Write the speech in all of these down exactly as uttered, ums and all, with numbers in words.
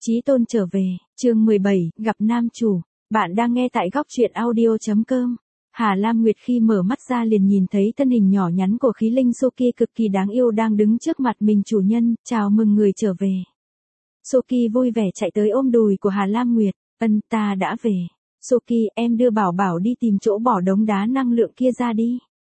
Chí Tôn trở về, chương mười bảy, gặp nam chủ. Bạn đang nghe tại góc truyện audio chấm com. Hà Lam Nguyệt khi mở mắt ra liền nhìn thấy thân hình nhỏ nhắn của khí linh Suki cực kỳ đáng yêu đang đứng trước mặt mình. Chủ nhân, chào mừng người trở về. Suki vui vẻ chạy tới ôm đùi của Hà Lam Nguyệt. Ân, ta đã về. Suki, em đưa Bảo Bảo đi tìm chỗ bỏ đống đá năng lượng kia ra đi.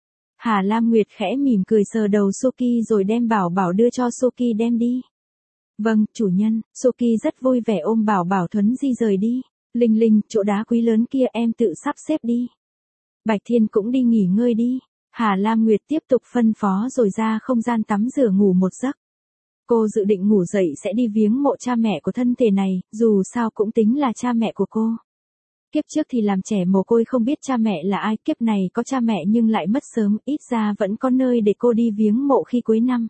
Hà Lam Nguyệt khẽ mỉm cười sờ đầu Suki rồi đem Bảo Bảo đưa cho Suki đem đi. Vâng, chủ nhân. Suki rất vui vẻ ôm Bảo Bảo thuấn di rời đi. Linh Linh, chỗ đá quý lớn kia em tự sắp xếp đi. Bạch Thiên cũng đi nghỉ ngơi đi. Hà Lam Nguyệt tiếp tục phân phó rồi ra không gian tắm rửa ngủ một giấc. Cô dự định ngủ dậy sẽ đi viếng mộ cha mẹ của thân thể này, dù sao cũng tính là cha mẹ của cô. Kiếp trước thì làm trẻ mồ côi không biết cha mẹ là ai, kiếp này có cha mẹ nhưng lại mất sớm, ít ra vẫn có nơi để cô đi viếng mộ khi cuối năm.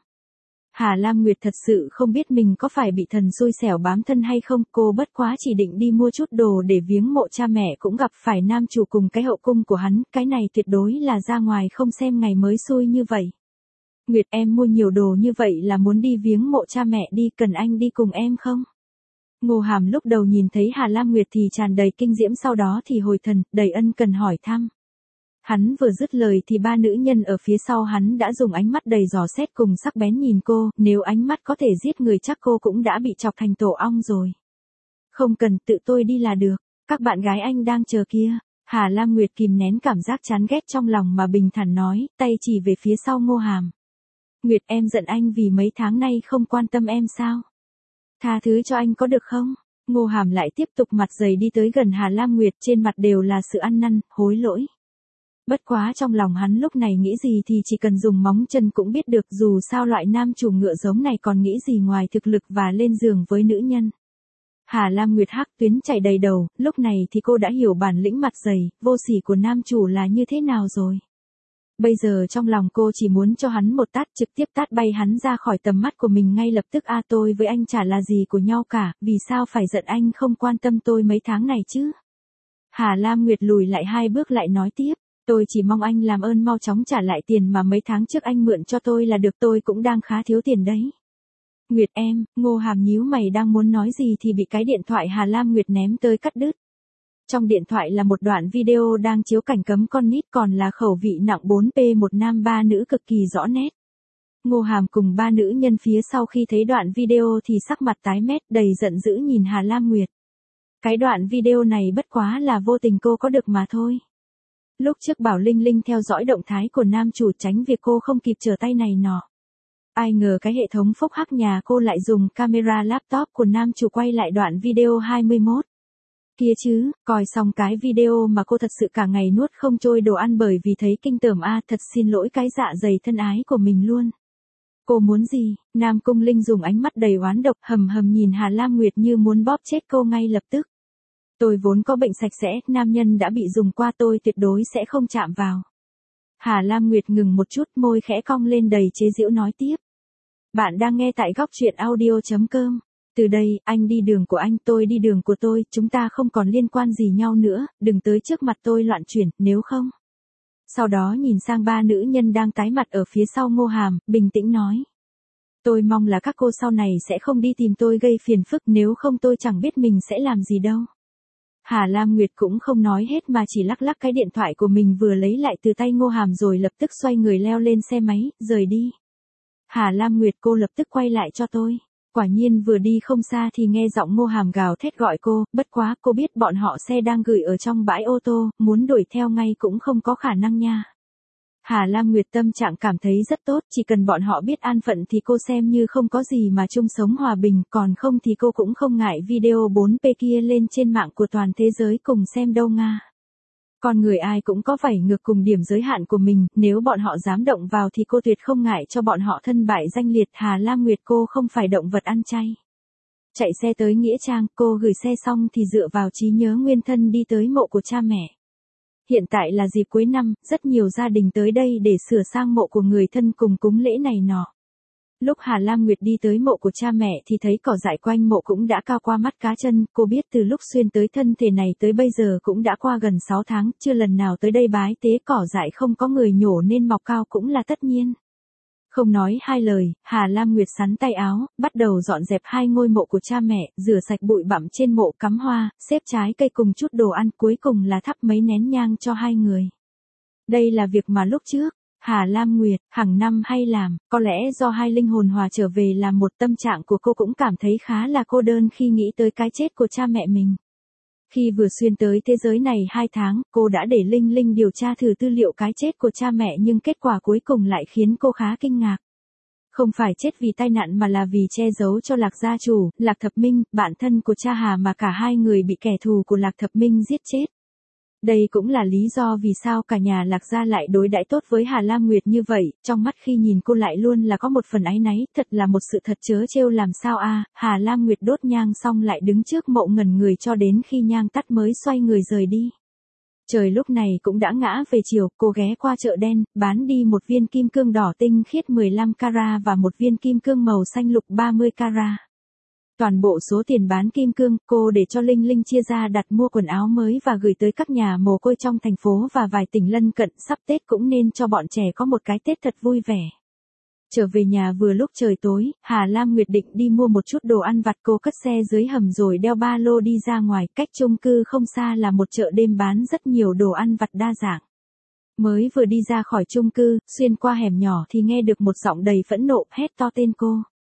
Hà Lam Nguyệt thật sự không biết mình có phải bị thần xui xẻo bám thân hay không, cô bất quá chỉ định đi mua chút đồ để viếng mộ cha mẹ cũng gặp phải nam chủ cùng cái hậu cung của hắn, cái này tuyệt đối là ra ngoài không xem ngày mới xui như vậy. Nguyệt, em mua nhiều đồ như vậy là muốn đi viếng mộ cha mẹ đi, cần anh đi cùng em không? Ngô Hàm lúc đầu nhìn thấy Hà Lam Nguyệt thì tràn đầy kinh diễm, sau đó thì hồi thần, đầy ân cần hỏi thăm. Hắn vừa dứt lời thì ba nữ nhân ở phía sau hắn đã dùng ánh mắt đầy dò xét cùng sắc bén nhìn cô, nếu ánh mắt có thể giết người chắc cô cũng đã bị chọc thành tổ ong rồi. Không cần, tự tôi đi là được, các bạn gái anh đang chờ kia. Hà Lam Nguyệt kìm nén cảm giác chán ghét trong lòng mà bình thản nói, tay chỉ về phía sau Ngô Hàm. Nguyệt, em giận anh vì mấy tháng nay không quan tâm em sao? Tha thứ cho anh có được không? Ngô Hàm lại tiếp tục mặt dày đi tới gần Hà Lam Nguyệt, trên mặt đều là sự ăn năn, hối lỗi. Bất quá trong lòng hắn lúc này nghĩ gì thì chỉ cần dùng móng chân cũng biết được, dù sao loại nam chủ ngựa giống này còn nghĩ gì ngoài thực lực và lên giường với nữ nhân. Hà Lam Nguyệt hắc tuyến chảy đầy đầu, lúc này thì cô đã hiểu bản lĩnh mặt dày, vô sỉ của nam chủ là như thế nào rồi. Bây giờ trong lòng cô chỉ muốn cho hắn một tát, trực tiếp tát bay hắn ra khỏi tầm mắt của mình ngay lập tức. A, tôi với anh chả là gì của nhau cả, vì sao phải giận anh không quan tâm tôi mấy tháng này chứ? Hà Lam Nguyệt lùi lại hai bước lại nói tiếp. Tôi chỉ mong anh làm ơn mau chóng trả lại tiền mà mấy tháng trước anh mượn cho tôi là được, tôi cũng đang khá thiếu tiền đấy. Nguyệt em, Ngô Hàm nhíu mày đang muốn nói gì thì bị cái điện thoại Hà Lam Nguyệt ném tới cắt đứt. Trong điện thoại là một đoạn video đang chiếu cảnh cấm con nít, còn là khẩu vị nặng bốn p một nam ba nữ cực kỳ rõ nét. Ngô Hàm cùng ba nữ nhân phía sau khi thấy đoạn video thì sắc mặt tái mét, đầy giận dữ nhìn Hà Lam Nguyệt. Cái đoạn video này bất quá là vô tình cô có được mà thôi. Lúc trước bảo Linh Linh theo dõi động thái của nam chủ tránh việc cô không kịp trở tay này nọ. Ai ngờ cái hệ thống phúc hắc nhà cô lại dùng camera laptop của nam chủ quay lại đoạn video hai mươi mốt. Kia chứ, coi xong cái video mà cô thật sự cả ngày nuốt không trôi đồ ăn bởi vì thấy kinh tởm. A, thật xin lỗi cái dạ dày thân ái của mình luôn. Cô muốn gì? Nam Cung Linh dùng ánh mắt đầy oán độc hầm hầm nhìn Hà Lam Nguyệt như muốn bóp chết cô ngay lập tức. Tôi vốn có bệnh sạch sẽ, nam nhân đã bị dùng qua tôi tuyệt đối sẽ không chạm vào. Hà Lam Nguyệt ngừng một chút, môi khẽ cong lên đầy chế giễu nói tiếp. Bạn đang nghe tại góc truyện audio chấm com. Từ đây, anh đi đường của anh, tôi đi đường của tôi, chúng ta không còn liên quan gì nhau nữa, đừng tới trước mặt tôi loạn chuyển, nếu không. Sau đó nhìn sang ba nữ nhân đang tái mặt ở phía sau Ngô Hàm, bình tĩnh nói. Tôi mong là các cô sau này sẽ không đi tìm tôi gây phiền phức, nếu không tôi chẳng biết mình sẽ làm gì đâu. Hà Lam Nguyệt cũng không nói hết mà chỉ lắc lắc cái điện thoại của mình vừa lấy lại từ tay Ngô Hàm rồi lập tức xoay người leo lên xe máy, rời đi. Hà Lam Nguyệt, cô lập tức quay lại cho tôi. Quả nhiên vừa đi không xa thì nghe giọng Ngô Hàm gào thét gọi cô, bất quá cô biết bọn họ xe đang gửi ở trong bãi ô tô, muốn đuổi theo ngay cũng không có khả năng nha. Hà Lam Nguyệt tâm trạng cảm thấy rất tốt, chỉ cần bọn họ biết an phận thì cô xem như không có gì mà chung sống hòa bình, còn không thì cô cũng không ngại video bốn p kia lên trên mạng của toàn thế giới cùng xem đâu nga. Con người ai cũng có vảy ngược cùng điểm giới hạn của mình, nếu bọn họ dám động vào thì cô tuyệt không ngại cho bọn họ thân bại danh liệt. Hà Lam Nguyệt, cô không phải động vật ăn chay. Chạy xe tới Nghĩa Trang, cô gửi xe xong thì dựa vào trí nhớ nguyên thân đi tới mộ của cha mẹ. Hiện tại là dịp cuối năm, rất nhiều gia đình tới đây để sửa sang mộ của người thân cùng cúng lễ này nọ. Lúc Hà Lam Nguyệt đi tới mộ của cha mẹ thì thấy cỏ dại quanh mộ cũng đã cao qua mắt cá chân, cô biết từ lúc xuyên tới thân thể này tới bây giờ cũng đã qua gần sáu tháng, chưa lần nào tới đây bái tế cỏ dại không có người nhổ nên mọc cao cũng là tất nhiên. Không nói hai lời, Hà Lam Nguyệt sắn tay áo, bắt đầu dọn dẹp hai ngôi mộ của cha mẹ, rửa sạch bụi bặm trên mộ, cắm hoa, xếp trái cây cùng chút đồ ăn, cuối cùng là thắp mấy nén nhang cho hai người. Đây là việc mà lúc trước, Hà Lam Nguyệt, hàng năm hay làm, có lẽ do hai linh hồn hòa trở về làm một, tâm trạng của cô cũng cảm thấy khá là cô đơn khi nghĩ tới cái chết của cha mẹ mình. Khi vừa xuyên tới thế giới này hai tháng, cô đã để Linh Linh điều tra thử tư liệu cái chết của cha mẹ nhưng kết quả cuối cùng lại khiến cô khá kinh ngạc. Không phải chết vì tai nạn mà là vì che giấu cho Lạc gia chủ, Lạc Thập Minh, bạn thân của cha Hà mà cả hai người bị kẻ thù của Lạc Thập Minh giết chết. Đây cũng là lý do vì sao cả nhà Lạc gia lại đối đãi tốt với Hà Lam Nguyệt như vậy, trong mắt khi nhìn cô lại luôn là có một phần áy náy, thật là một sự thật trớ trêu làm sao a. Hà Lam Nguyệt đốt nhang xong lại đứng trước mộ ngẩn người cho đến khi nhang tắt mới xoay người rời đi. Trời lúc này cũng đã ngã về chiều, cô ghé qua chợ đen, bán đi một viên kim cương đỏ tinh khiết mười lăm carat và một viên kim cương màu xanh lục ba mươi carat. Toàn bộ số tiền bán kim cương, cô để cho Linh Linh chia ra đặt mua quần áo mới và gửi tới các nhà mồ côi trong thành phố và vài tỉnh lân cận, sắp Tết cũng nên cho bọn trẻ có một cái Tết thật vui vẻ. Trở về nhà vừa lúc trời tối, Hà Lam Nguyệt định đi mua một chút đồ ăn vặt, cô cất xe dưới hầm rồi đeo ba lô đi ra ngoài, cách chung cư không xa là một chợ đêm bán rất nhiều đồ ăn vặt đa dạng. Mới vừa đi ra khỏi chung cư, xuyên qua hẻm nhỏ thì nghe được một giọng đầy phẫn nộ hét to tên cô.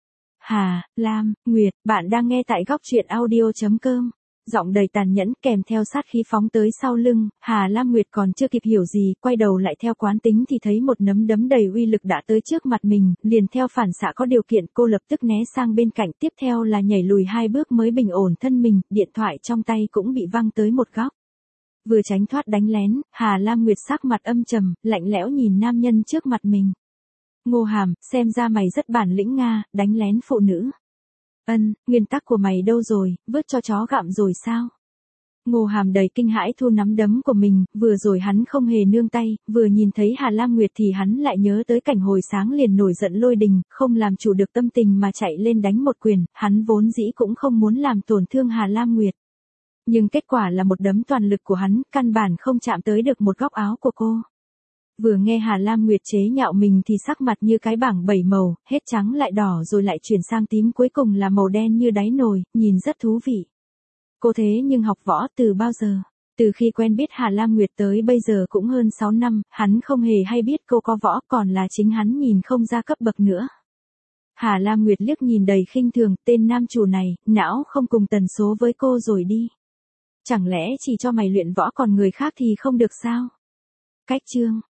Hà, Lam, Nguyệt, bạn đang nghe tại góc truyện audio chấm com. Giọng đầy tàn nhẫn kèm theo sát khí phóng tới sau lưng, Hà Lam Nguyệt còn chưa kịp hiểu gì, quay đầu lại theo quán tính thì thấy một nắm đấm đầy uy lực đã tới trước mặt mình, liền theo phản xạ có điều kiện cô lập tức né sang bên cạnh, tiếp theo là nhảy lùi hai bước mới bình ổn thân mình, điện thoại trong tay cũng bị văng tới một góc. Vừa tránh thoát đánh lén, Hà Lam Nguyệt sắc mặt âm trầm, lạnh lẽo nhìn nam nhân trước mặt mình. Ngô Hàm, xem ra mày rất bản lĩnh nga, đánh lén phụ nữ. Ân, nguyên tắc của mày đâu rồi, vứt cho chó gặm rồi sao? Ngô Hàm đầy kinh hãi thu nắm đấm của mình, vừa rồi hắn không hề nương tay, vừa nhìn thấy Hà Lam Nguyệt thì hắn lại nhớ tới cảnh hồi sáng liền nổi giận lôi đình, không làm chủ được tâm tình mà chạy lên đánh một quyền, hắn vốn dĩ cũng không muốn làm tổn thương Hà Lam Nguyệt. Nhưng kết quả là một đấm toàn lực của hắn, căn bản không chạm tới được một góc áo của cô. Vừa nghe Hà Lam Nguyệt chế nhạo mình thì sắc mặt như cái bảng bảy màu, hết trắng lại đỏ rồi lại chuyển sang tím cuối cùng là màu đen như đáy nồi, nhìn rất thú vị. Cô thế nhưng học võ từ bao giờ? Từ khi quen biết Hà Lam Nguyệt tới bây giờ cũng hơn sáu năm, hắn không hề hay biết cô có võ, còn là chính hắn nhìn không ra cấp bậc nữa. Hà Lam Nguyệt liếc nhìn đầy khinh thường, tên nam chủ này, não không cùng tần số với cô rồi đi. Chẳng lẽ chỉ cho mày luyện võ còn người khác thì không được sao? Cách chương